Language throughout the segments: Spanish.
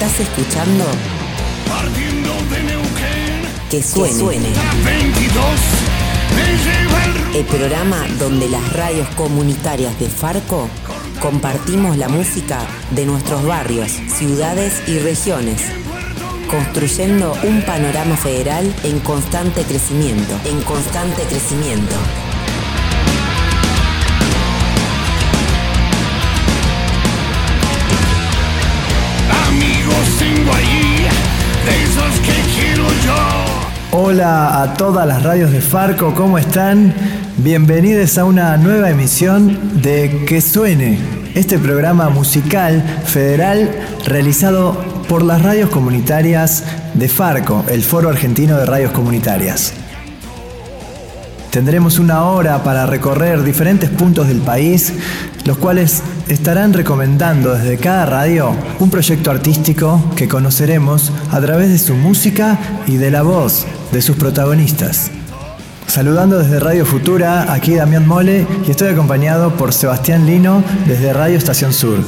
Estás escuchando Partiendo de Neuquén, Que Suene. la 22 me lleva El programa donde las radios comunitarias de Farco compartimos la música de nuestros barrios, ciudades y regiones, construyendo un panorama federal en constante crecimiento. amigos tengo allí, de esos que quiero yo. Hola a todas las radios de Farco, ¿cómo están? Bienvenidos a una nueva emisión de Que Suene, este programa musical federal realizado por las radios comunitarias de Farco, el Foro Argentino de Radios Comunitarias. Tendremos una hora para recorrer diferentes puntos del país, los cuales estarán recomendando desde cada radio un proyecto artístico que conoceremos a través de su música y de la voz de sus protagonistas. Saludando desde Radio Futura, aquí Damián Mole, y estoy acompañado por Sebastián Lino desde Radio Estación Sur.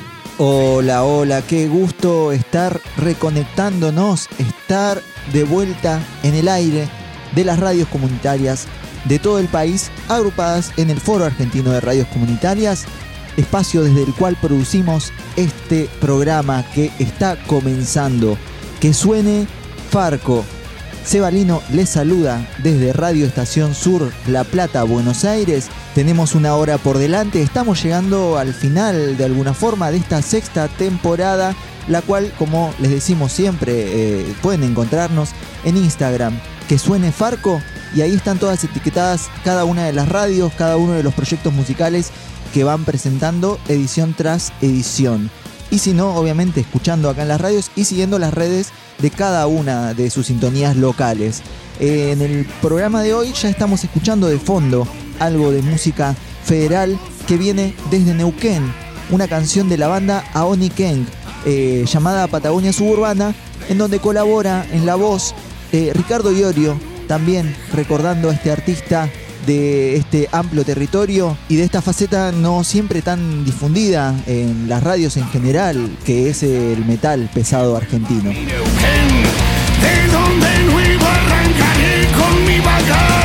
Hola, qué gusto estar reconectándonos, estar de vuelta en el aire de las radios comunitarias de todo el país, agrupadas en el Foro Argentino de Radios Comunitarias, espacio desde el cual producimos este programa que está comenzando. Que suene Farco. Seba Lino les saluda desde Radio Estación Sur, La Plata, Buenos Aires. Tenemos una hora por delante, estamos llegando al final de alguna forma de esta sexta temporada, la cual, como les decimos siempre, pueden encontrarnos en Instagram, Que Suene Farco, y ahí están todas etiquetadas cada una de las radios, cada uno de los proyectos musicales que van presentando edición tras edición. Y si no, obviamente escuchando acá en las radios y siguiendo las redes de cada una de sus sintonías locales. En el programa de hoy ya estamos escuchando de fondo algo de música federal que viene desde Neuquén, una canción de la banda Aoni Keng, llamada Patagonia Suburbana, en donde colabora en la voz Ricardo Iorio, también recordando a este artista de este amplio territorio y de esta faceta no siempre tan difundida en las radios en general, que es el metal pesado argentino. Neuquén, de donde nuevo arrancaré con mi vagar,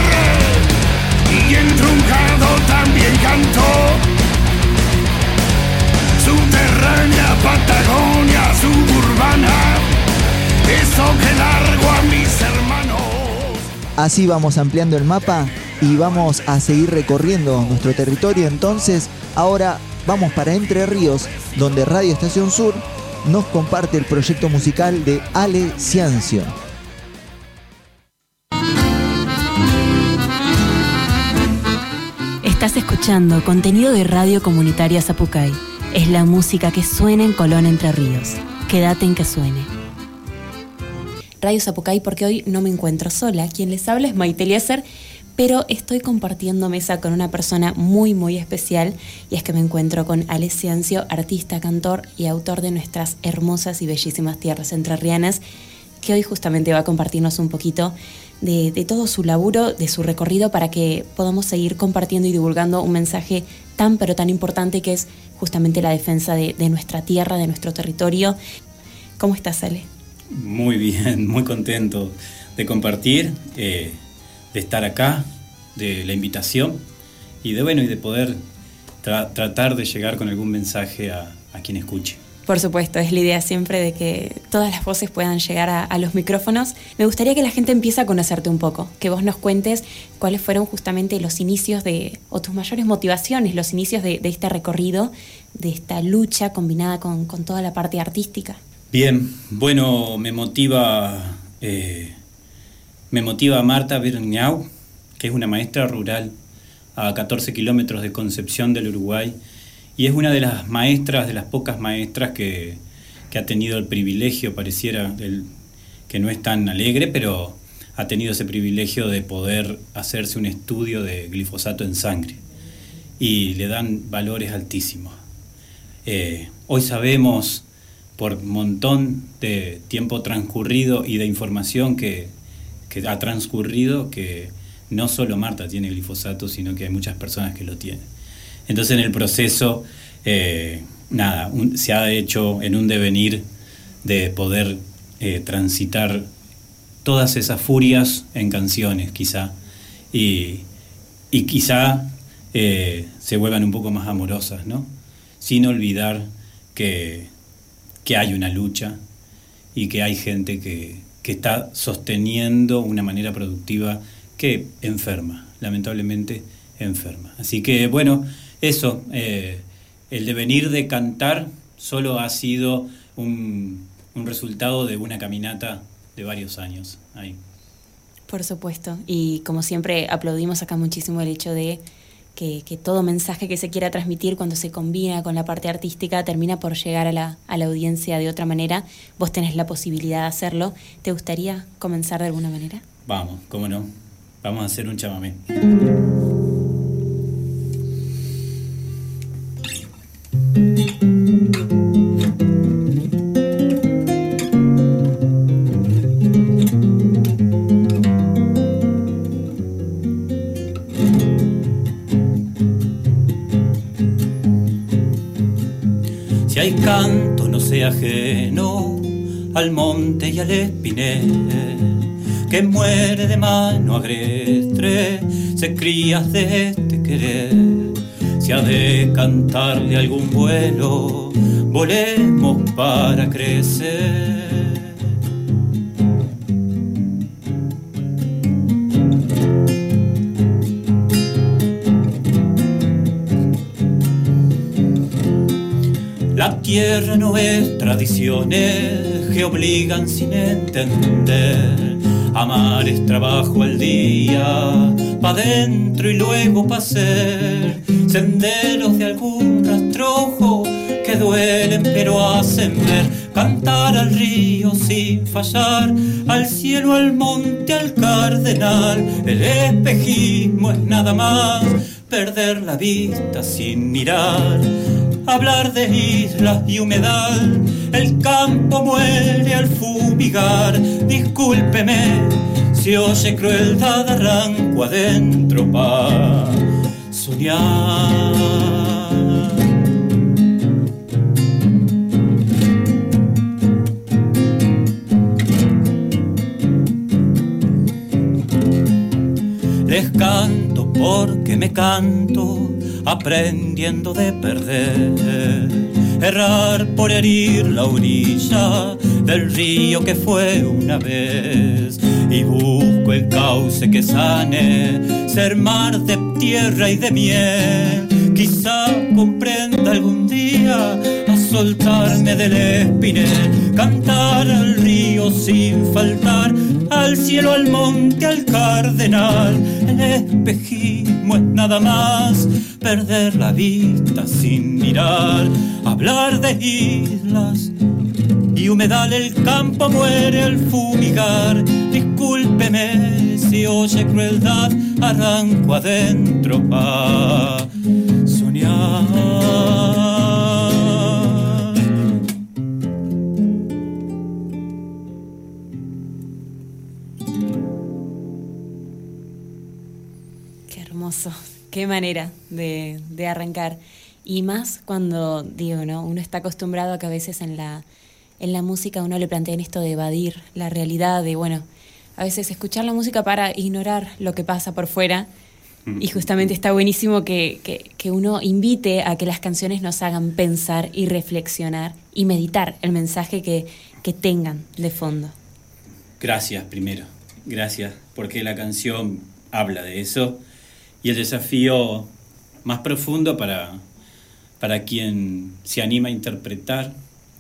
y entruncado también cantó. Subterránea Patagonia suburbana, eso que largo a mis hermanos. Así vamos ampliando el mapa y vamos a seguir recorriendo nuestro territorio. Entonces, ahora vamos para Entre Ríos, donde Radio Estación Sur nos comparte el proyecto musical de Ale Ciancio. Estás escuchando contenido de Radio Comunitaria Zapucay. Es la música que suena en Colón, Entre Ríos. Quédate en Que Suene. Radio Zapucay, porque hoy no me encuentro sola. Quien les habla es Maite Eliezer, pero estoy compartiendo mesa con una persona muy, muy especial, y es que me encuentro con Ale Ciancio, artista, cantor y autor de nuestras hermosas y bellísimas tierras entrerrianas, que hoy justamente va a compartirnos un poquito de todo su laburo, de su recorrido, para que podamos seguir compartiendo y divulgando un mensaje tan, pero tan importante, que es justamente la defensa de nuestra tierra, de nuestro territorio. ¿Cómo estás, Ale? Muy bien, muy contento de compartir, de estar acá, de la invitación y de poder tratar de llegar con algún mensaje a quien escuche. Por supuesto, es la idea siempre de que todas las voces puedan llegar a los micrófonos. Me gustaría que la gente empiece a conocerte un poco, que vos nos cuentes cuáles fueron justamente los inicios o tus mayores motivaciones, los inicios de este recorrido, de esta lucha combinada con toda la parte artística. Bien, bueno, me motiva Marta Berniau, que es una maestra rural a 14 kilómetros de Concepción del Uruguay, y es una de las maestras, de las pocas maestras que ha tenido el privilegio, pareciera que no es tan alegre, pero ha tenido ese privilegio de poder hacerse un estudio de glifosato en sangre, y le dan valores altísimos. Hoy sabemos, por un montón de tiempo transcurrido y de información que ha transcurrido, que no solo Marta tiene glifosato, sino que hay muchas personas que lo tienen. Entonces, en el proceso, se ha hecho en un devenir de poder transitar todas esas furias en canciones, quizá, y quizá se vuelvan un poco más amorosas, ¿no? Sin olvidar que hay una lucha y que hay gente que está sosteniendo una manera productiva que enferma, lamentablemente enferma. Así que, bueno, eso, el devenir de cantar solo ha sido un resultado de una caminata de varios años ahí. Por supuesto, y como siempre aplaudimos acá muchísimo el hecho de que todo mensaje que se quiera transmitir cuando se combina con la parte artística termina por llegar a la audiencia de otra manera. Vos tenés la posibilidad de hacerlo. ¿Te gustaría comenzar de alguna manera? Vamos, cómo no. Vamos a hacer un chamamé. Si hay canto no sea ajeno al monte y al espinel, que muere de mano agreste, se cría de este querer. Si ha de cantarle algún vuelo, volemos para crecer. La tierra no es tradiciones que obligan sin entender. Amar es trabajo al día, pa' dentro y luego pa' ser. Senderos de algún rastrojo que duelen pero hacen ver. Cantar al río sin fallar, al cielo, al monte, al cardenal. El espejismo es nada más perder la vista sin mirar. Hablar de islas y humedad, el campo muere al fumigar. Discúlpeme si oye crueldad, arranco adentro pa' soñar. Les canto porque me canto, aprendiendo de perder, errar por herir la orilla del río que fue una vez, y busco el cauce que sane, ser mar de tierra y de miel. Quizá comprenda algún día a soltarme del espinel, cantar al río sin faltar, al cielo, al monte, al cardenal. El espejismo es nada más perder la vista sin mirar. Hablar de islas y humedal, el campo muere al fumigar. Discúlpeme si oye crueldad, arranco adentro pa' soñar. Qué hermoso, qué manera de arrancar. Y más cuando, digo, ¿no? Uno está acostumbrado a que a veces en la música uno le planteen esto de evadir la realidad, de, bueno, a veces escuchar la música para ignorar lo que pasa por fuera. Y justamente está buenísimo que uno invite a que las canciones nos hagan pensar y reflexionar y meditar el mensaje que tengan de fondo. Gracias, primero. Gracias, porque la canción habla de eso. Y el desafío más profundo para quien se anima a interpretar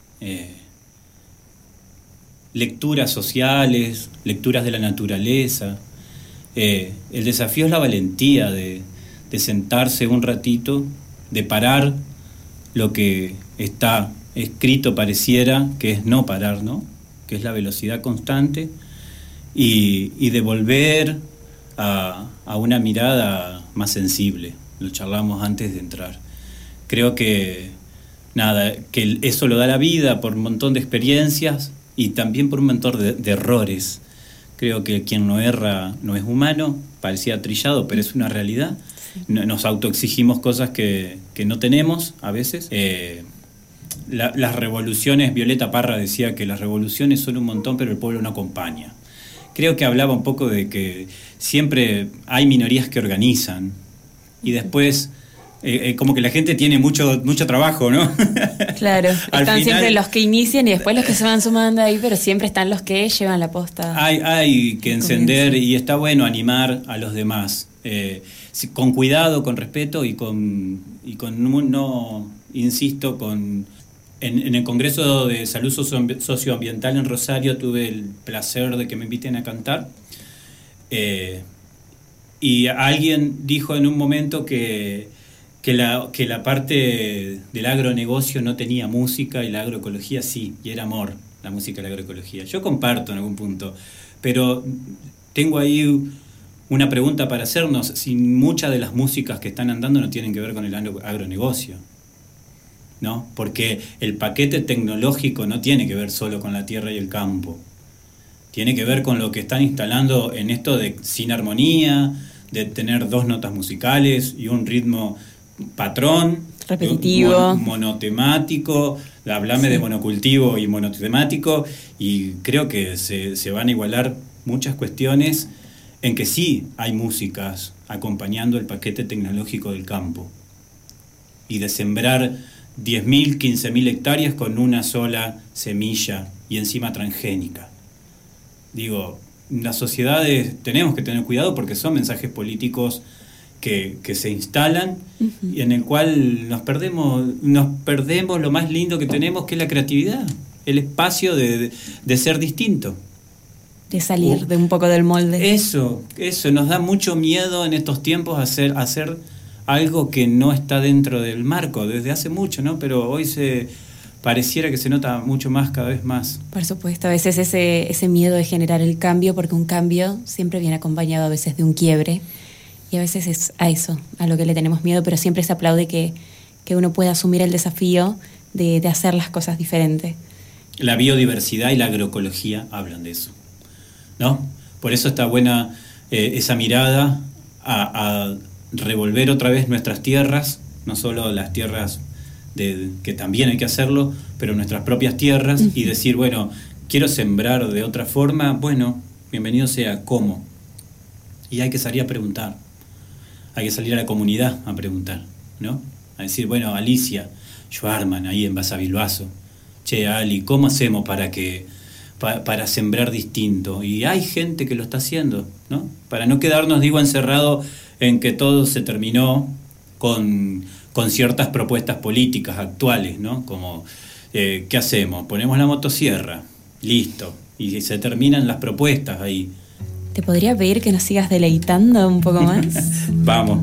lecturas sociales, lecturas de la naturaleza. El desafío es la valentía de sentarse un ratito, de parar lo que está escrito pareciera que es no parar, ¿no? Que es la velocidad constante, y de volver a una mirada más sensible. Lo charlamos antes de entrar. Creo que eso lo da la vida por un montón de experiencias y también por un montón de errores. Creo que quien no erra no es humano, parecía trillado, pero es una realidad. Sí. Nos autoexigimos cosas que no tenemos a veces. las revoluciones, Violeta Parra decía que las revoluciones son un montón, pero el pueblo no acompaña. Creo que hablaba un poco de que siempre hay minorías que organizan y después como que la gente tiene mucho trabajo, ¿no? Claro, están siempre los que inician y después los que se van sumando ahí, pero siempre están los que llevan la posta. Hay que encender y está bueno animar a los demás, con cuidado, con respeto y con no, insisto, en el Congreso de Salud Socioambiental en Rosario tuve el placer de que me inviten a cantar. Y alguien dijo en un momento que la parte del agronegocio no tenía música y la agroecología sí, y era amor, la música y la agroecología. Yo comparto en algún punto, pero tengo ahí una pregunta para hacernos, si muchas de las músicas que están andando no tienen que ver con el agronegocio, ¿no? Porque el paquete tecnológico no tiene que ver solo con la tierra y el campo. Tiene que ver con lo que están instalando en esto de sin armonía, de tener 2 notas musicales y un ritmo patrón, repetitivo, monotemático, hablame de monocultivo y monotemático, y creo que se van a igualar muchas cuestiones en que sí hay músicas acompañando el paquete tecnológico del campo y de sembrar 10.000, 15.000 hectáreas con una sola semilla y encima transgénica. Digo, las sociedades tenemos que tener cuidado porque son mensajes políticos que se instalan y en el cual nos perdemos lo más lindo que tenemos, que es la creatividad, el espacio de ser distinto. De salir de un poco del molde. Eso, nos da mucho miedo en estos tiempos hacer algo que no está dentro del marco desde hace mucho, ¿no? Pero hoy pareciera que se nota mucho más, cada vez más. Por supuesto, a veces ese miedo de generar el cambio, porque un cambio siempre viene acompañado a veces de un quiebre, y a veces es a eso, a lo que le tenemos miedo, pero siempre se aplaude que uno pueda asumir el desafío de hacer las cosas diferentes. La biodiversidad y la agroecología hablan de eso, ¿no? Por eso está buena esa mirada a revolver otra vez nuestras tierras, no solo las tierras que también hay que hacerlo, pero nuestras propias tierras, y decir, bueno, quiero sembrar de otra forma, bueno, bienvenido sea, ¿cómo? Y hay que salir a preguntar, hay que salir a la comunidad a preguntar, ¿no? A decir, bueno, Alicia Schwarman, ahí en Basavilbaso, che, Ali, ¿cómo hacemos para sembrar distinto? Y hay gente que lo está haciendo, ¿no? Para no quedarnos, encerrado en que todo se terminó con ciertas propuestas políticas actuales, ¿no? Como, ¿qué hacemos? Ponemos la motosierra, listo, y se terminan las propuestas ahí. ¿Te podría pedir que nos sigas deleitando un poco más? Vamos.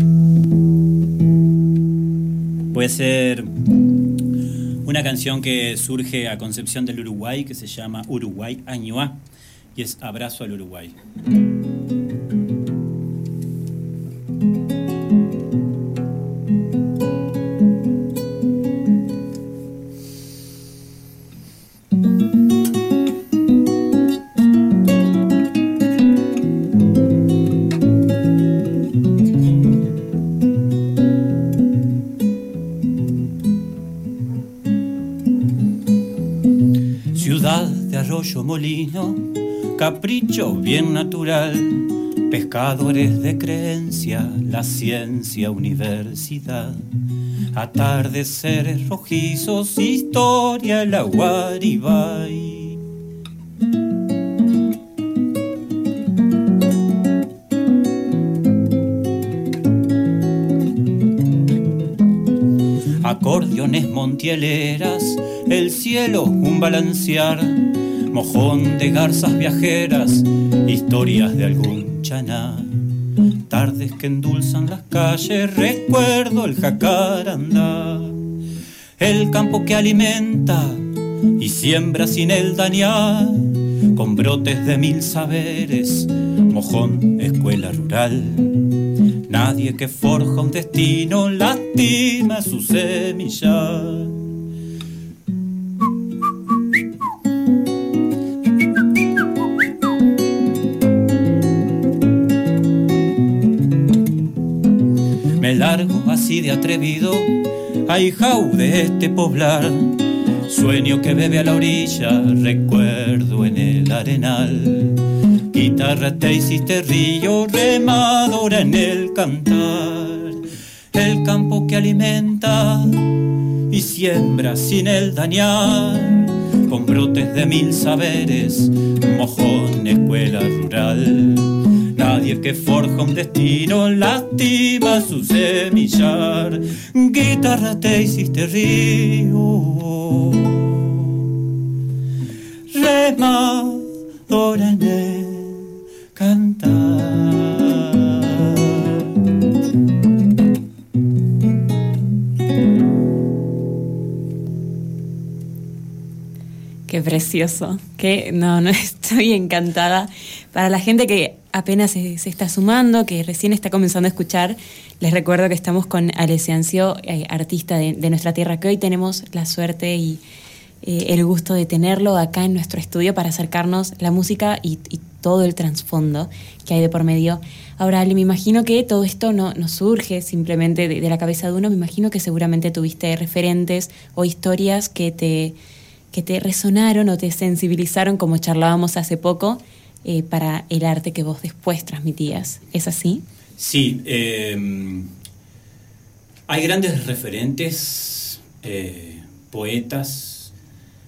Voy a hacer una canción que surge a Concepción del Uruguay, que se llama Uruguay Año A, y es Abrazo al Uruguay. Arroyo Molino, capricho bien natural, pescadores de creencia, la ciencia universidad, atardeceres rojizos, historia, el Aguaribay. Acordeones montieleras, el cielo un balancear, mojón de garzas viajeras, historias de algún chaná, tardes que endulzan las calles, recuerdo el jacarandá, el campo que alimenta y siembra sin el dañar, con brotes de 1000 saberes, mojón, escuela rural, nadie que forja un destino lastima su semillar. así de atrevido, ahijao de este poblar. Sueño que bebe a la orilla, recuerdo en el arenal. Guitarra te hiciste río, remadora en el cantar. El campo que alimenta y siembra sin el dañar, con brotes de 1000 saberes, mojón, escuela rural. Nadie que forja un destino lastima su semillar. Guitarra te hiciste río, remadora en el cantar. Qué precioso, no, estoy encantada. Para la gente que apenas se está sumando, que recién está comenzando a escuchar, les recuerdo que estamos con Ale Ciancio, artista de nuestra tierra, que hoy tenemos la suerte y el gusto de tenerlo acá en nuestro estudio para acercarnos la música y todo el trasfondo que hay de por medio. Ahora, Ale, me imagino que todo esto no surge simplemente de la cabeza de uno, me imagino que seguramente tuviste referentes o historias que te resonaron o te sensibilizaron, como charlábamos hace poco, para el arte que vos después transmitías. ¿Es así? Sí. Hay grandes referentes, poetas,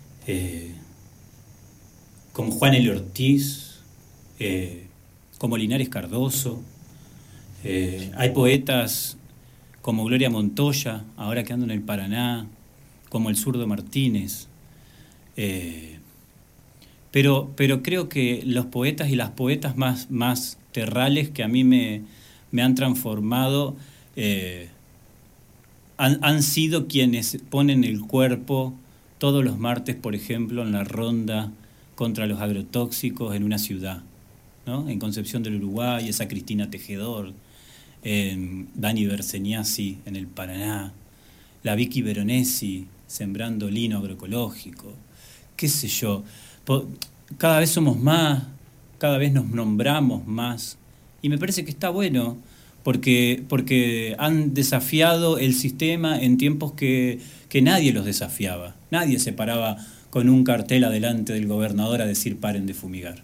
como Juan L. Ortiz, como Linares Cardoso. Hay poetas como Gloria Montoya, ahora que ando en el Paraná, como el Zurdo Martínez. Pero creo que los poetas y las poetas más terrales que a mí me han transformado han sido quienes ponen el cuerpo todos los martes, por ejemplo, en la ronda contra los agrotóxicos en una ciudad, ¿no? En Concepción del Uruguay, esa Cristina Tejedor, Dani Berseniasi en el Paraná, la Vicky Veronesi sembrando lino agroecológico, qué sé yo. Cada vez somos más, cada vez nos nombramos más, y me parece que está bueno, porque han desafiado el sistema en tiempos que nadie los desafiaba. Nadie se paraba con un cartel adelante del gobernador a decir paren de fumigar.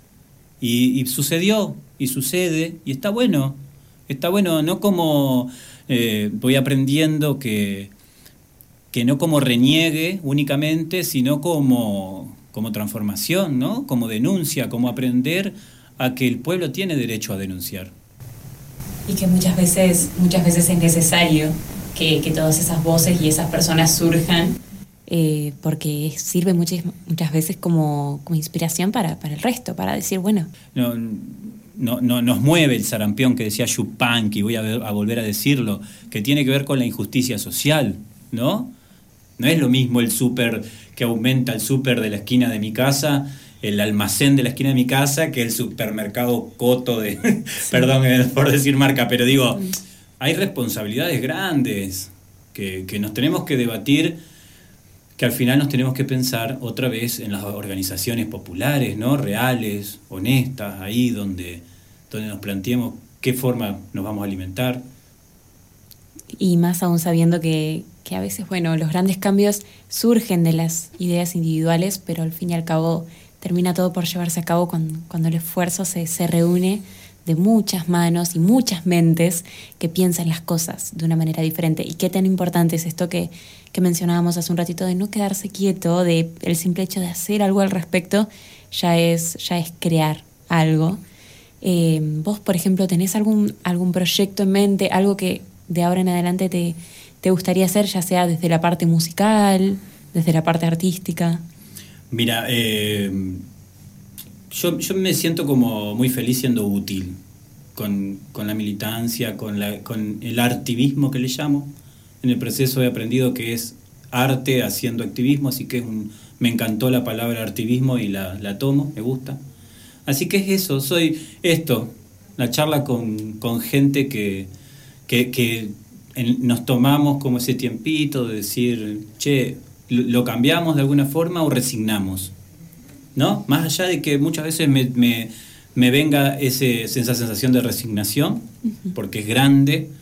Y sucedió, y sucede, y está bueno, no como voy aprendiendo que no como reniegue únicamente, sino como transformación, ¿no? Como denuncia, como aprender a que el pueblo tiene derecho a denunciar. Y que muchas veces es necesario que todas esas voces y esas personas surjan, porque sirve muchas veces como inspiración para el resto, para decir, bueno... No nos mueve el sarampión que decía Yupanqui, voy a volver a decirlo, que tiene que ver con la injusticia social, ¿no? No es lo mismo el súper que aumenta el súper de la esquina de mi casa, el almacén de la esquina de mi casa, que el supermercado Coto de... Sí. Perdón por decir marca, pero digo, hay responsabilidades grandes que nos tenemos que debatir, que al final nos tenemos que pensar otra vez en las organizaciones populares, ¿no? Reales, honestas, ahí donde nos planteemos qué forma nos vamos a alimentar. Y más aún sabiendo que a veces, bueno, los grandes cambios surgen de las ideas individuales, pero al fin y al cabo termina todo por llevarse a cabo cuando el esfuerzo se reúne de muchas manos y muchas mentes que piensan las cosas de una manera diferente. Y qué tan importante es esto que mencionábamos hace un ratito, de no quedarse quieto, de el simple hecho de hacer algo al respecto ya es crear algo. Vos, por ejemplo, ¿tenés algún proyecto en mente, algo que de ahora en adelante te gustaría hacer, ya sea desde la parte musical, desde la parte artística? Mira, yo me siento como muy feliz siendo útil con la militancia, con el artivismo que le llamo. En el proceso he aprendido que es arte haciendo activismo, así que me encantó la palabra artivismo y la tomo, me gusta. Así que es eso, soy esto, la charla con gente que nos tomamos como ese tiempito de decir, che, ¿lo cambiamos de alguna forma o resignamos? ¿No? Más allá de que muchas veces me venga esa sensación de resignación, porque es grande,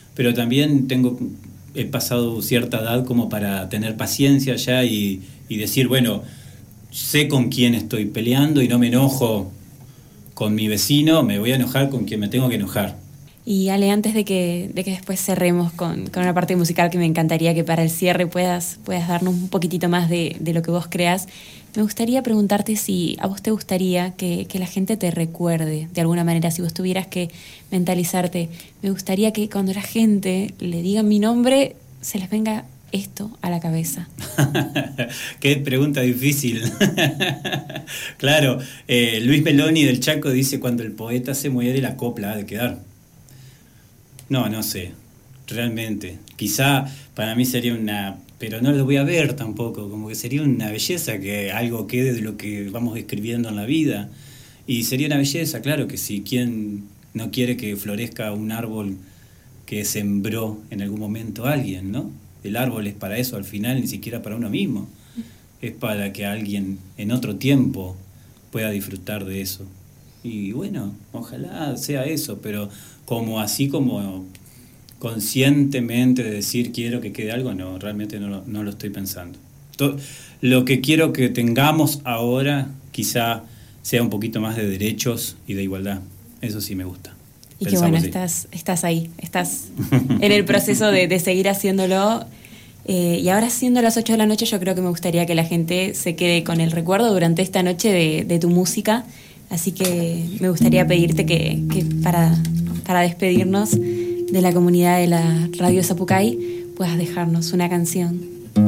pero también he pasado cierta edad como para tener paciencia ya y decir, bueno, sé con quién estoy peleando y no me enojo con mi vecino, me voy a enojar con quien me tengo que enojar. Y Ale, antes de que después cerremos con una parte musical que me encantaría que para el cierre puedas darnos un poquitito más de lo que vos creas, me gustaría preguntarte si a vos te gustaría que la gente te recuerde de alguna manera, si vos tuvieras que mentalizarte. Me gustaría que cuando la gente le diga mi nombre, se les venga esto a la cabeza. Qué pregunta difícil. Claro, Luis Meloni del Chaco dice: cuando el poeta se muere, la copla ha de quedar. No sé, realmente. Quizá para mí sería pero no lo voy a ver tampoco, como que sería una belleza que algo quede de lo que vamos escribiendo en la vida. Y sería una belleza, claro que sí. ¿Quién no quiere que florezca un árbol que sembró en algún momento alguien, no? El árbol es para eso al final, ni siquiera para uno mismo. Es para que alguien en otro tiempo pueda disfrutar de eso. Y bueno, ojalá sea eso, pero así como conscientemente de decir quiero que quede algo, no, realmente no lo estoy pensando. Lo que quiero que tengamos ahora quizá sea un poquito más de derechos y de igualdad. Eso sí me gusta. Y que bueno, estás ahí, estás en el proceso de seguir haciéndolo. Y ahora, siendo las 8 de la noche, yo creo que me gustaría que la gente se quede con el recuerdo durante esta noche de tu música. Así que me gustaría pedirte que para despedirnos de la comunidad de la Radio Zapucay puedas dejarnos una canción.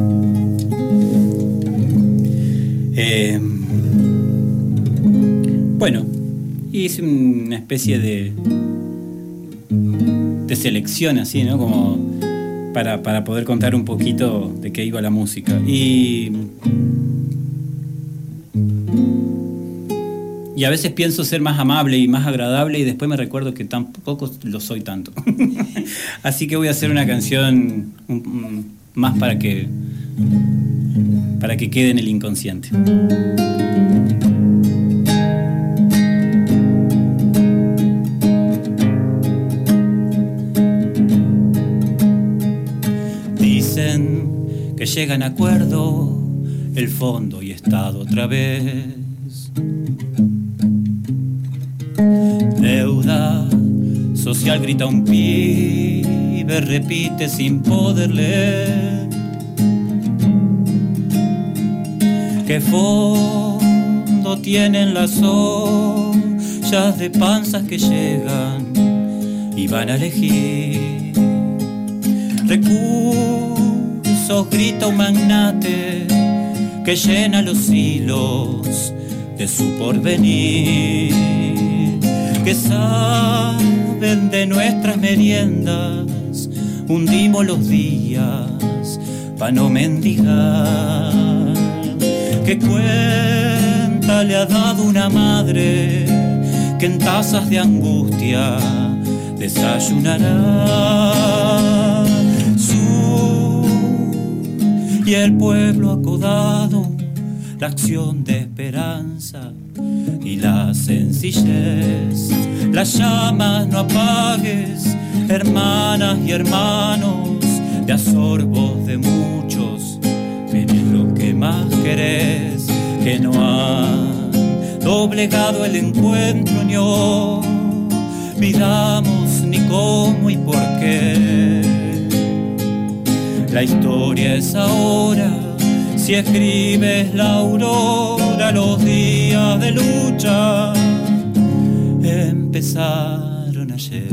Bueno, hice una especie de selección así, ¿no? Como para poder contar un poquito de qué iba la música. Y a veces pienso ser más amable y más agradable y después me recuerdo que tampoco lo soy tanto. Así que voy a hacer una canción más para que quede en el inconsciente. Dicen que llegan a acuerdo el fondo y Estado otra vez. Deuda social, grita un pibe, repite sin poder leer. ¿Qué fondo tienen las ollas de panzas que llegan y van a elegir? Recursos, grita un magnate que llena los hilos de su porvenir. Que saben de nuestras meriendas, hundimos los días pa' no mendigar. ¿Qué cuenta le ha dado una madre que en tazas de angustia desayunará? Y el pueblo acodado, la acción de esperanza y la sencillez. Las llamas no apagues, hermanas y hermanos, de a sorbos de muchos, tenés lo que más querés, que no han doblegado el encuentro ni olvidamos ni cómo y por qué. La historia es ahora, si escribes la aurora, los días de lucha empezaron ayer.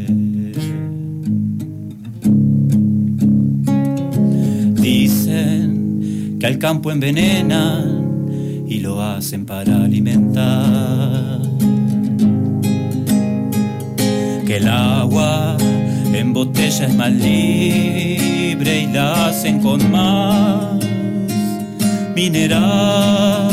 Dicen que al campo envenenan y lo hacen para alimentar. Que el agua en botella es más libre y la hacen con más mineral.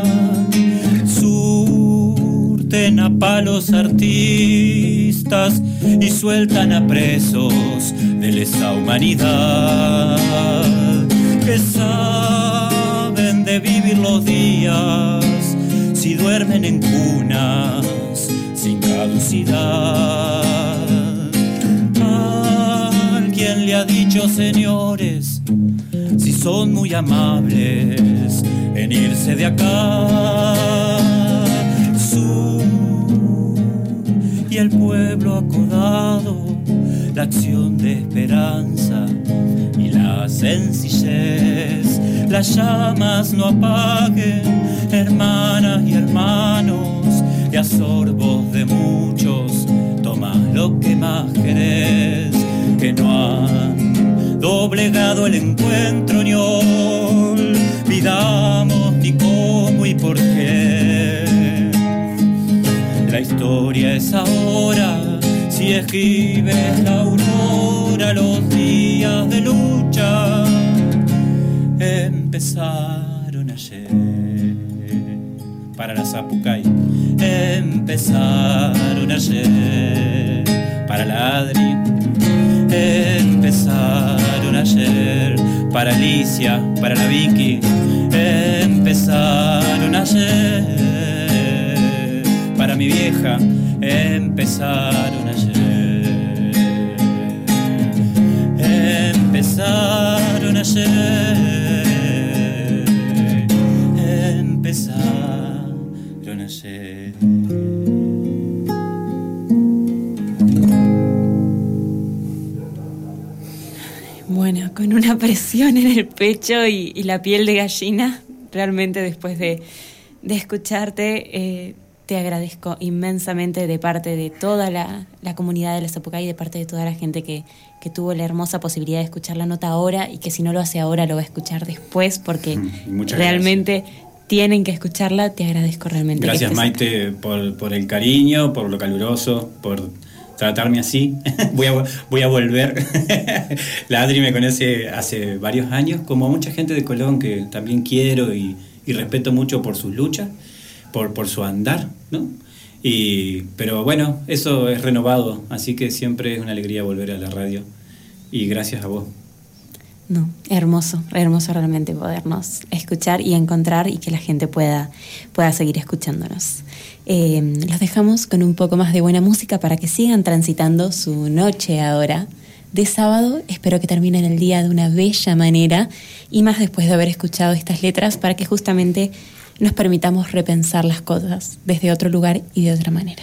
Surten a palos artistas y sueltan a presos de lesa humanidad. Que saben de vivir los días si duermen en cunas sin caducidad. le ha dicho, señores, si son muy amables en irse de acá. Y el pueblo ha acordado la acción de esperanza y la sencillez. Las llamas no apaguen, hermanas y hermanos, y a sorbos de muchos tomás lo que más querés, que no han doblegado el encuentro ni olvidamos ni cómo y por qué. La historia es ahora, si escribes la aurora, los días de lucha empezaron ayer. Para la Zapucay empezaron ayer. Para la Adri empezaron ayer. Para Alicia, para la Vicky empezaron ayer. Para mi vieja empezaron ayer. Empezaron ayer. Empezaron ayer. Bueno, con una presión en el pecho y la piel de gallina, realmente después de escucharte, te agradezco inmensamente de parte de toda la comunidad de la Zapucay y de parte de toda la gente que tuvo la hermosa posibilidad de escuchar la nota ahora y que si no lo hace ahora lo va a escuchar después porque realmente tienen que escucharla. Te agradezco realmente. Gracias, Maite, por el cariño, por lo caluroso, por tratarme así. Voy a volver. La Adri me conoce hace varios años, como mucha gente de Colón que también quiero y respeto mucho por sus luchas, por su andar, ¿no? Pero bueno, eso es renovado, así que siempre es una alegría volver a la radio. Y gracias a vos. No, hermoso realmente podernos escuchar y encontrar y que la gente pueda seguir escuchándonos. Los dejamos con un poco más de buena música para que sigan transitando su noche ahora de sábado. Espero que terminen el día de una bella manera y más después de haber escuchado estas letras para que justamente nos permitamos repensar las cosas desde otro lugar y de otra manera.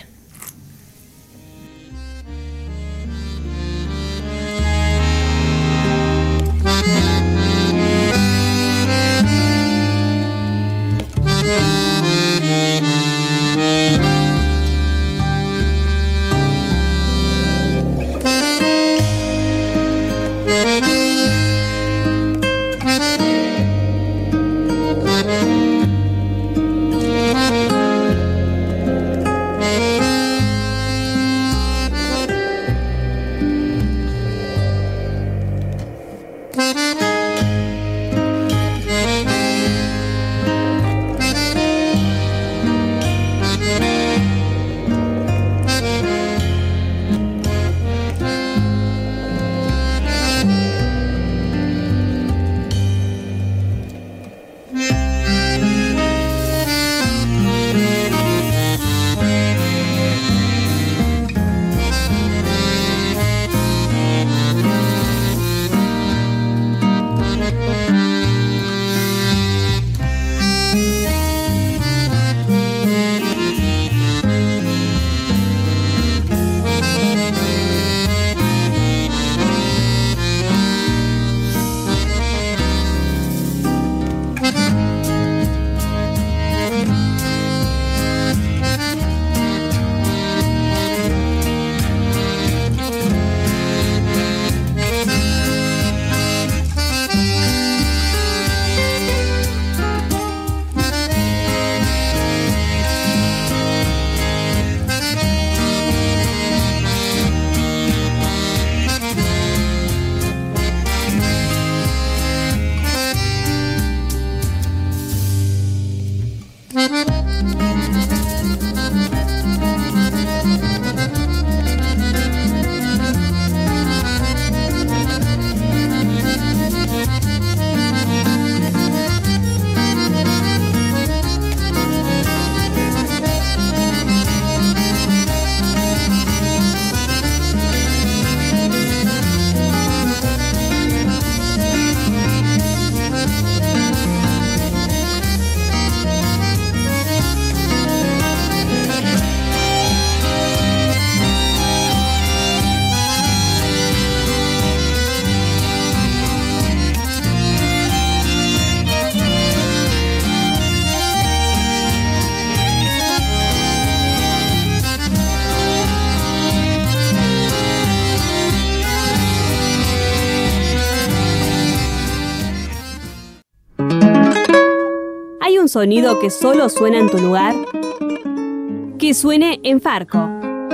sonido que solo suena en tu lugar? Que suene en Farco.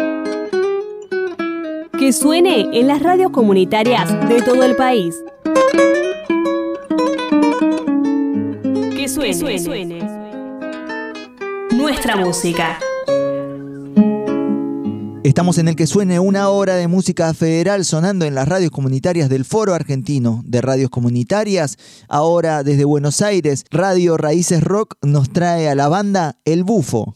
Que suene en las radios comunitarias de todo el país. Que suene. Nuestra música. Estamos en el que suene una hora de música federal sonando en las radios comunitarias del Foro Argentino de Radios Comunitarias. Ahora desde Buenos Aires, Radio Raíces Rock nos trae a la banda El Bufo.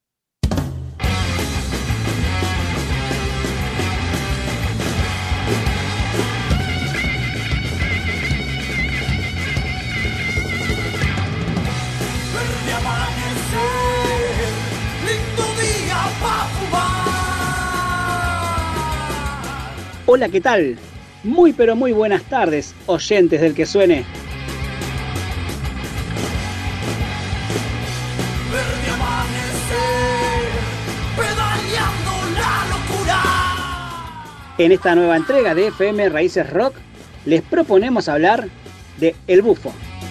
Hola, ¿qué tal? Muy pero muy buenas tardes, oyentes del que suene. Verde amanecer, pedaleando la locura. En esta nueva entrega de FM Raíces Rock, les proponemos hablar de El Bufo.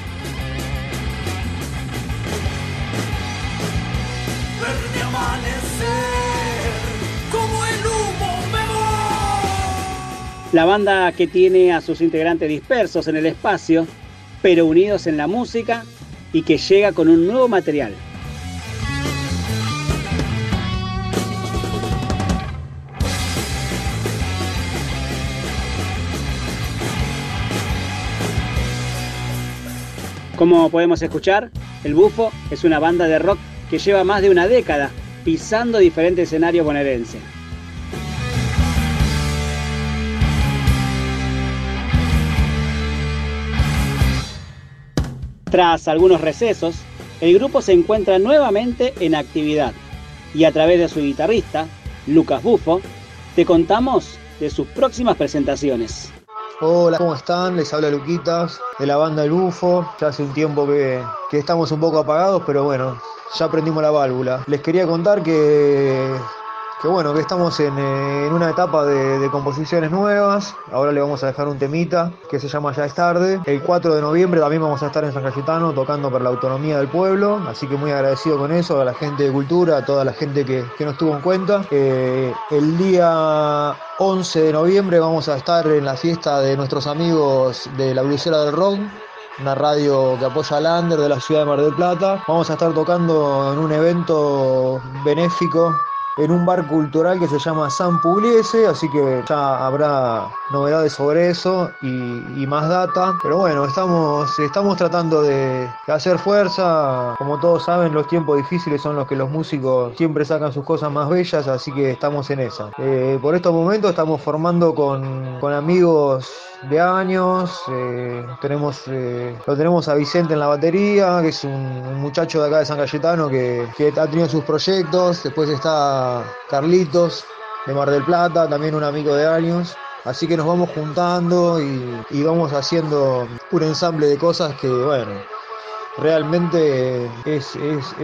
Verde amanecer, como el humo me voy. La banda que tiene a sus integrantes dispersos en el espacio, pero unidos en la música y que llega con un nuevo material. Como podemos escuchar, El Bufo es una banda de rock que lleva más de una década pisando diferentes escenarios bonaerenses. Tras algunos recesos, el grupo se encuentra nuevamente en actividad y a través de su guitarrista, Lucas Bufo, te contamos de sus próximas presentaciones. Hola, ¿cómo están? Les habla Luquitas de la banda El Bufo. Ya hace un tiempo que estamos un poco apagados, pero bueno, ya prendimos la válvula. Les quería contar que estamos en una etapa de composiciones nuevas. Ahora le vamos a dejar un temita que se llama Ya es tarde. El 4 de noviembre también vamos a estar en San Cayetano tocando por la autonomía del pueblo, así que muy agradecido con eso, a la gente de cultura, a toda la gente que nos tuvo en cuenta. El día 11 de noviembre vamos a estar en la fiesta de nuestros amigos de La Blusera del Rock, una radio que apoya al under de la ciudad de Mar del Plata. Vamos a estar tocando en un evento benéfico en un bar cultural que se llama San Pugliese, así que ya habrá novedades sobre eso y más data. Pero bueno, estamos tratando de hacer fuerza. Como todos saben, los tiempos difíciles son los que los músicos siempre sacan sus cosas más bellas, así que estamos en esa. Por estos momentos estamos formando con amigos de años. Lo tenemos a Vicente en la batería, que es un muchacho de acá de San Cayetano que ha tenido sus proyectos. Después está Carlitos de Mar del Plata, también un amigo de años. Así que nos vamos juntando y vamos haciendo un ensamble de cosas que, bueno, realmente es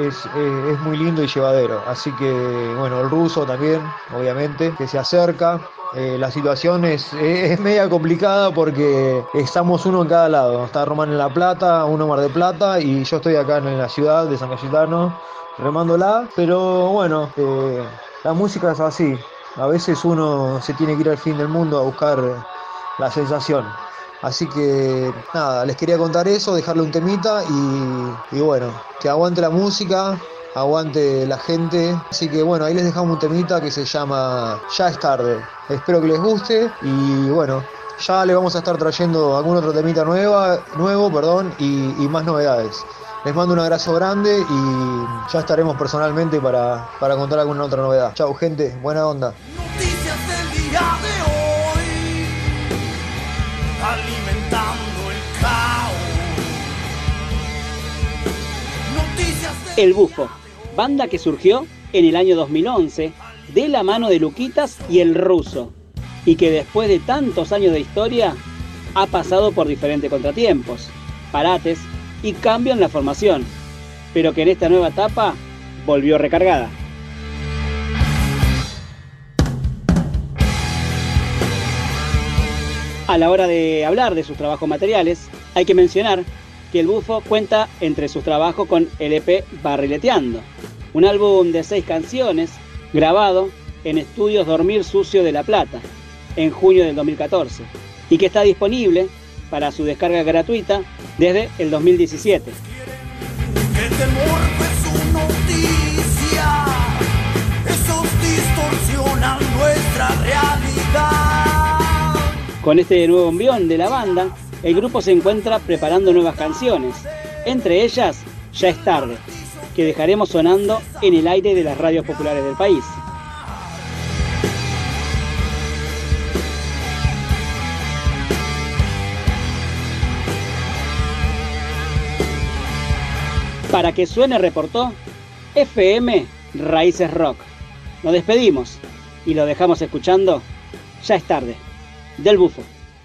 muy lindo y llevadero. Así que, bueno, el ruso también, obviamente, que se acerca. La situación es media complicada porque estamos uno en cada lado. Está Román en La Plata, uno en Mar del Plata y yo estoy acá en la ciudad de San Cayetano remándola. Pero bueno, la música es así. A veces uno se tiene que ir al fin del mundo a buscar la sensación. Así que nada, les quería contar eso, dejarle un temita y bueno, que aguante la música, aguante la gente. Así que bueno, ahí les dejamos un temita que se llama Ya es tarde. Espero que les guste y bueno, ya le vamos a estar trayendo algún otro temita nuevo, y más novedades. Les mando un abrazo grande y ya estaremos personalmente para contar alguna otra novedad. Chau gente, buena onda. Noticias del día de hoy, alimentando el caos. Noticias del El Bufo, banda que surgió en el año 2011 de la mano de Luquitas y el ruso, y que después de tantos años de historia ha pasado por diferentes contratiempos, parates y cambio en la formación, pero que en esta nueva etapa volvió recargada. A la hora de hablar de sus trabajos materiales, hay que mencionar que el Bufo cuenta entre sus trabajos con el EP Barrileteando, un álbum de 6 canciones grabado en Estudios Dormir Sucio de La Plata en junio del 2014 y que está disponible para su descarga gratuita desde el 2017. El temor fue su noticia, esos distorsionan nuestra realidad. Con este nuevo envión de la banda, el grupo se encuentra preparando nuevas canciones, entre ellas Ya es tarde, que dejaremos sonando en el aire de las radios populares del país. Para que suene reportó FM Raíces Rock. Nos despedimos y lo dejamos escuchando Ya es tarde, del Bufo.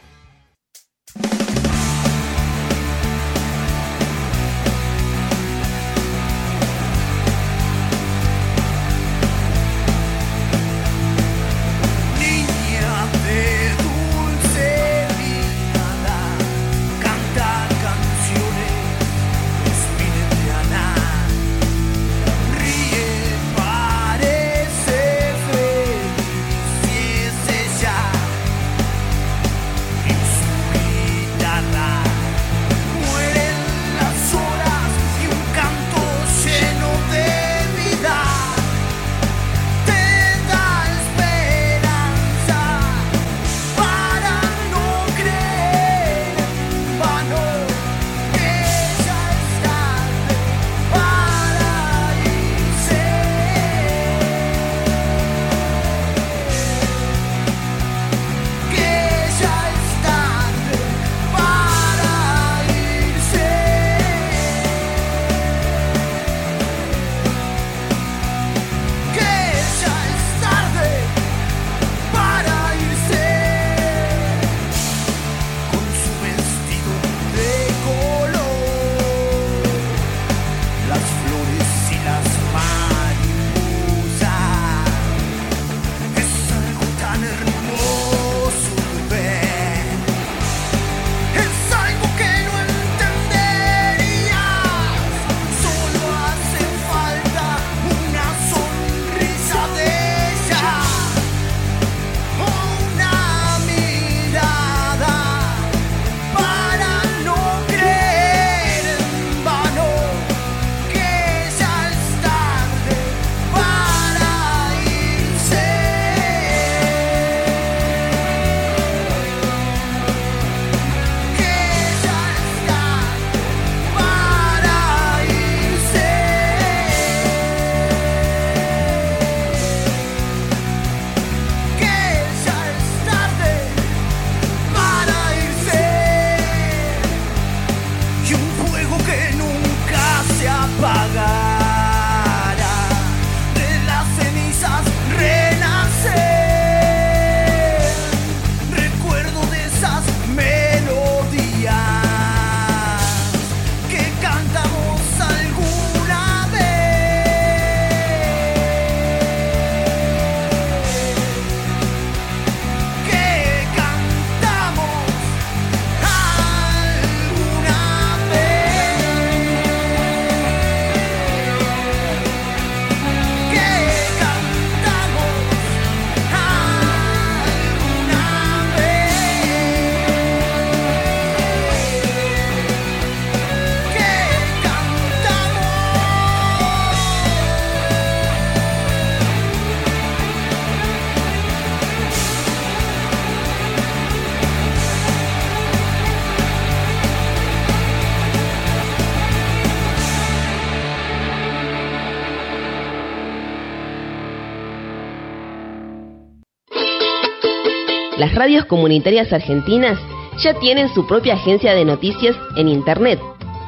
Las radios comunitarias argentinas ya tienen su propia agencia de noticias en Internet.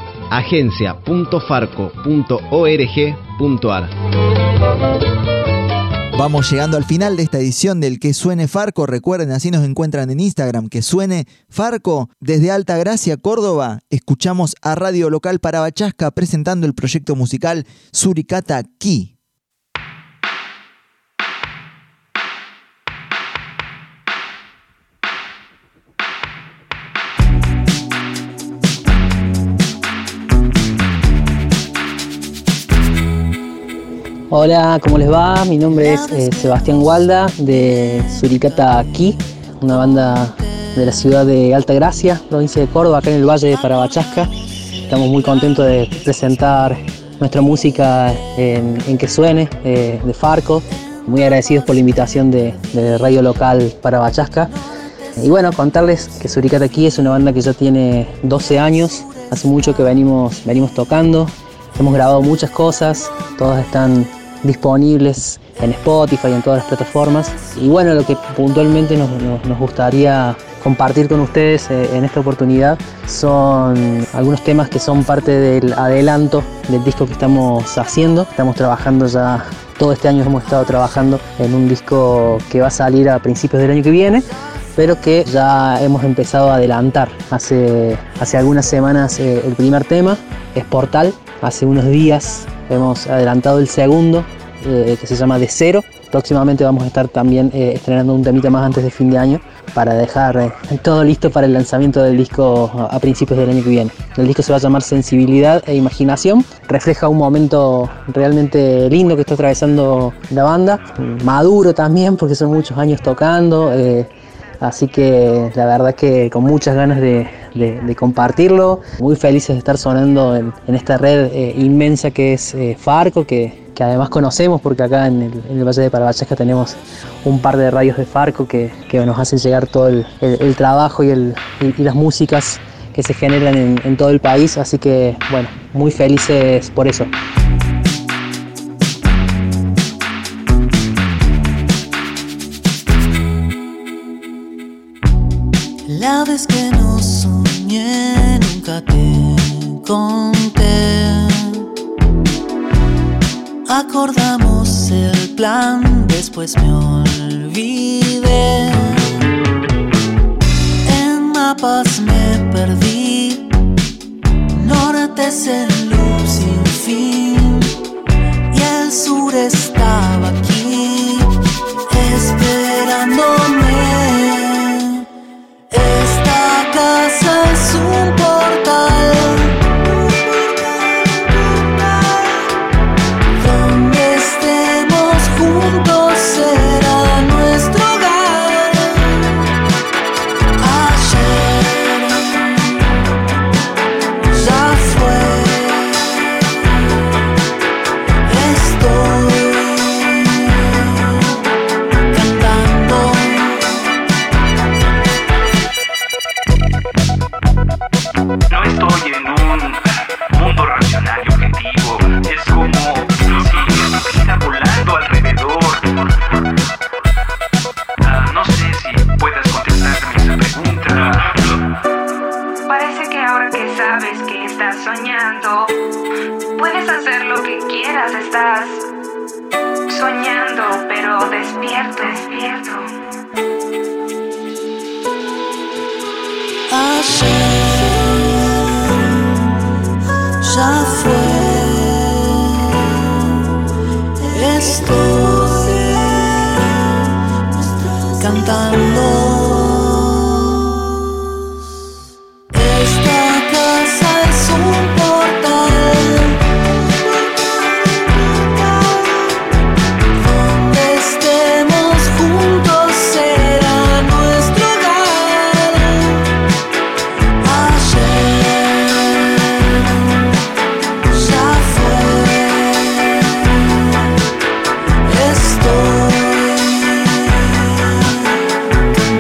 agencia.farco.org.ar. Vamos llegando al final de esta edición del Que Suene Farco. Recuerden, así nos encuentran en Instagram, Que Suene Farco. Desde Altagracia, Córdoba, escuchamos a Radio Local Parabachasca presentando el proyecto musical Suricata Ki. Hola, ¿cómo les va? Mi nombre es Sebastián Gualda de Suricata Aquí, una banda de la ciudad de Altagracia, provincia de Córdoba, acá en el Valle de Parabachasca. Estamos muy contentos de presentar nuestra música en Que Suene, de Farco. Muy agradecidos por la invitación de Radio Local Parabachasca. Y bueno, contarles que Suricata Aquí es una banda que ya tiene 12 años, hace mucho que venimos tocando. Hemos grabado muchas cosas, todas están disponibles en Spotify y en todas las plataformas. Y bueno, lo que puntualmente nos gustaría compartir con ustedes en esta oportunidad son algunos temas que son parte del adelanto del disco que estamos haciendo. Estamos trabajando ya, todo este año hemos estado trabajando en un disco que va a salir a principios del año que viene, pero que ya hemos empezado a adelantar. Hace algunas semanas el primer tema es Portal. Hace unos días hemos adelantado el segundo, que se llama De Cero. Próximamente vamos a estar también estrenando un temita más antes de fin de año para dejar todo listo para el lanzamiento del disco a principios del año que viene. El disco se va a llamar Sensibilidad e Imaginación. Refleja un momento realmente lindo que está atravesando la banda, maduro también porque son muchos años tocando. Así que la verdad que con muchas ganas de compartirlo, muy felices de estar sonando en esta red inmensa que es Farco, que además conocemos porque acá en el Valle de Parabachasca tenemos un par de radios de Farco que nos hacen llegar todo el trabajo y las músicas que se generan en todo el país, así que bueno, muy felices por eso. La vez que no soñé, nunca te conté. Acordamos el plan, después me olvidé. En mapas me perdí, norte es el luz sin fin, y el sur estaba aquí, esperándome. Esta casa es un portal, donde estemos juntos será nuestro hogar. Ayer ya fue, estoy cantando. No estoy en un mundo racional y objetivo. Es como si estuviera volando alrededor. No sé si puedas contestarme esa pregunta. Parece que ahora que sabes que estás soñando, puedes hacer lo que quieras. Estás soñando, pero despierto. Ayer ya fue, estoy cantando. Esta casa es un portal, donde estemos juntos será nuestro hogar. Ayer ya fue, estoy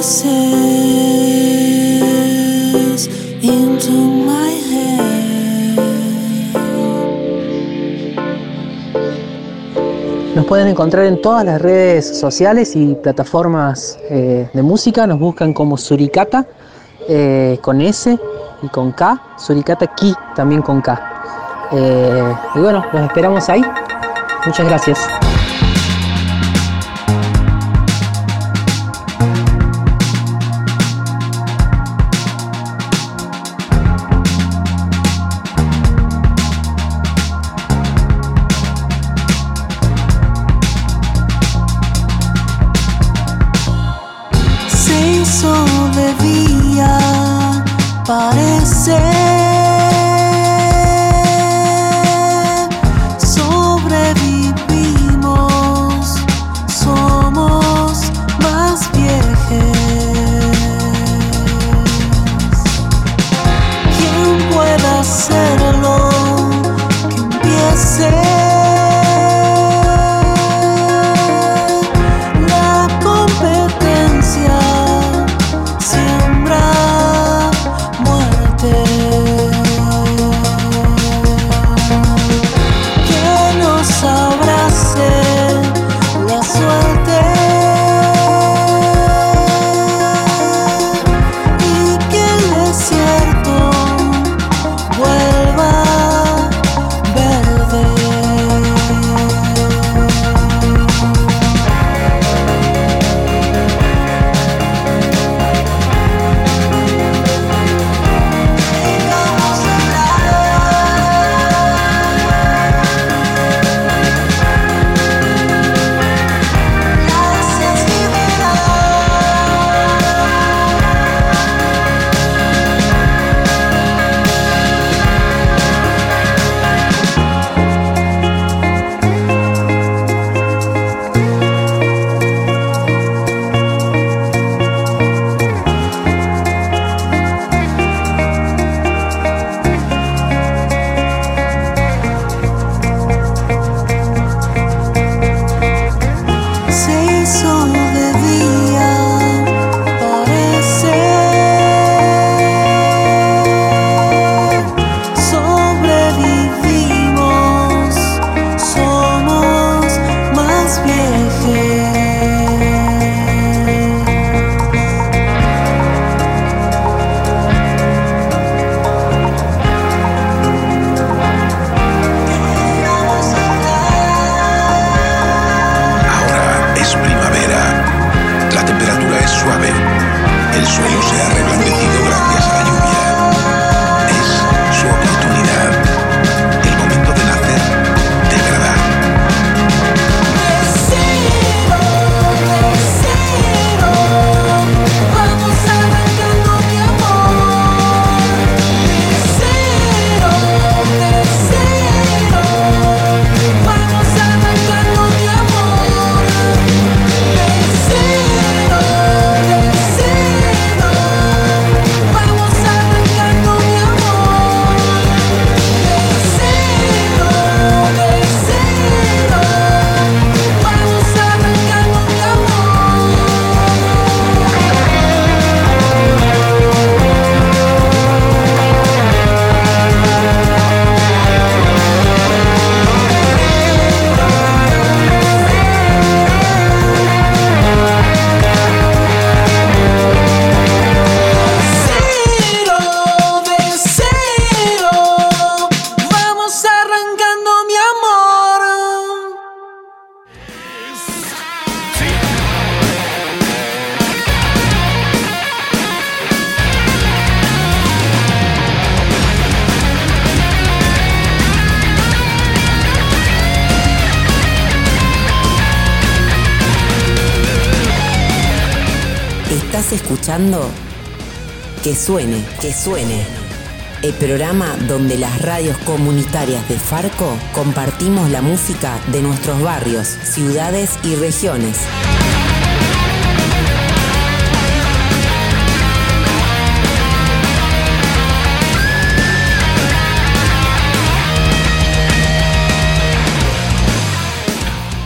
voices into my head. Nos pueden encontrar en todas las redes sociales y plataformas de música. Nos buscan como Suricata, con S y con K. Suricata Ki, también con K. Y bueno, los esperamos ahí. Muchas gracias. Debía parecer, sobrevivimos, somos más viejes. ¿Quién puede hacerlo? Que empiece. Estás escuchando Que Suene, el programa donde las radios comunitarias de Farco compartimos la música de nuestros barrios, ciudades y regiones.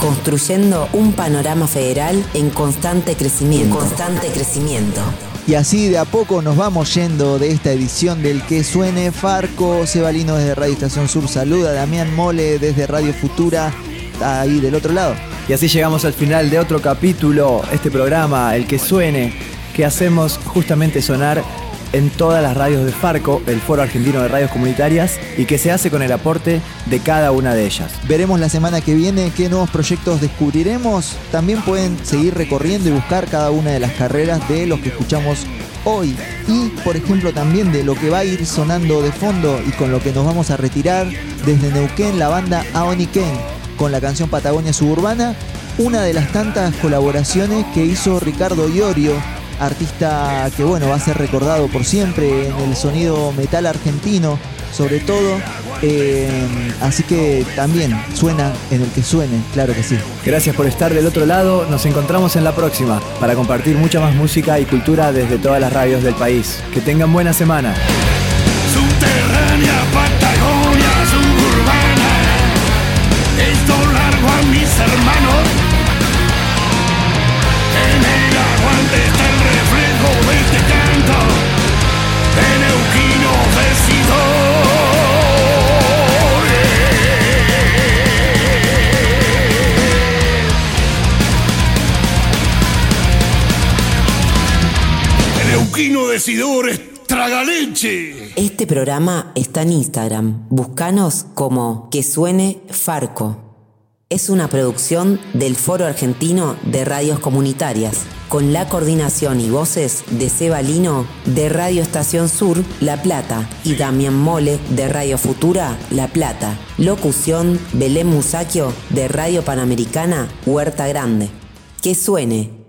construyendo un panorama federal en constante crecimiento. Y así de a poco nos vamos yendo de esta edición del Que Suene. Farco Cebalino desde Radio Estación Sur saluda, Damián Mole desde Radio Futura, está ahí del otro lado. Y así llegamos al final de otro capítulo, este programa, El Que Suene, que hacemos justamente sonar en todas las radios de Farco, el Foro Argentino de Radios Comunitarias, y que se hace con el aporte de cada una de ellas. Veremos la semana que viene qué nuevos proyectos descubriremos. También pueden seguir recorriendo y buscar cada una de las carreras de los que escuchamos hoy. Y, por ejemplo, también de lo que va a ir sonando de fondo y con lo que nos vamos a retirar desde Neuquén, la banda Aoniquén, con la canción Patagonia Suburbana, una de las tantas colaboraciones que hizo Ricardo Iorio, artista que bueno, va a ser recordado por siempre en el sonido metal argentino, sobre todo, así que también suena en El Que Suene, claro que sí. Gracias por estar del otro lado, nos encontramos en la próxima para compartir mucha más música y cultura desde todas las radios del país. Que tengan buena semana. Subterránea Patagonia suburbana, esto largo a mis hermanos, en el aguante está el reflejo de este canto de neuquinos decidores. Neuquino decidores, tragaleche. Este programa está en Instagram. Búscanos como Que Suene Farco. Es una producción del Foro Argentino de Radios Comunitarias, con la coordinación y voces de Cebalino de Radio Estación Sur, La Plata, y Damián Mole de Radio Futura, La Plata. Locución Belén Musacchio de Radio Panamericana, Huerta Grande. Que suene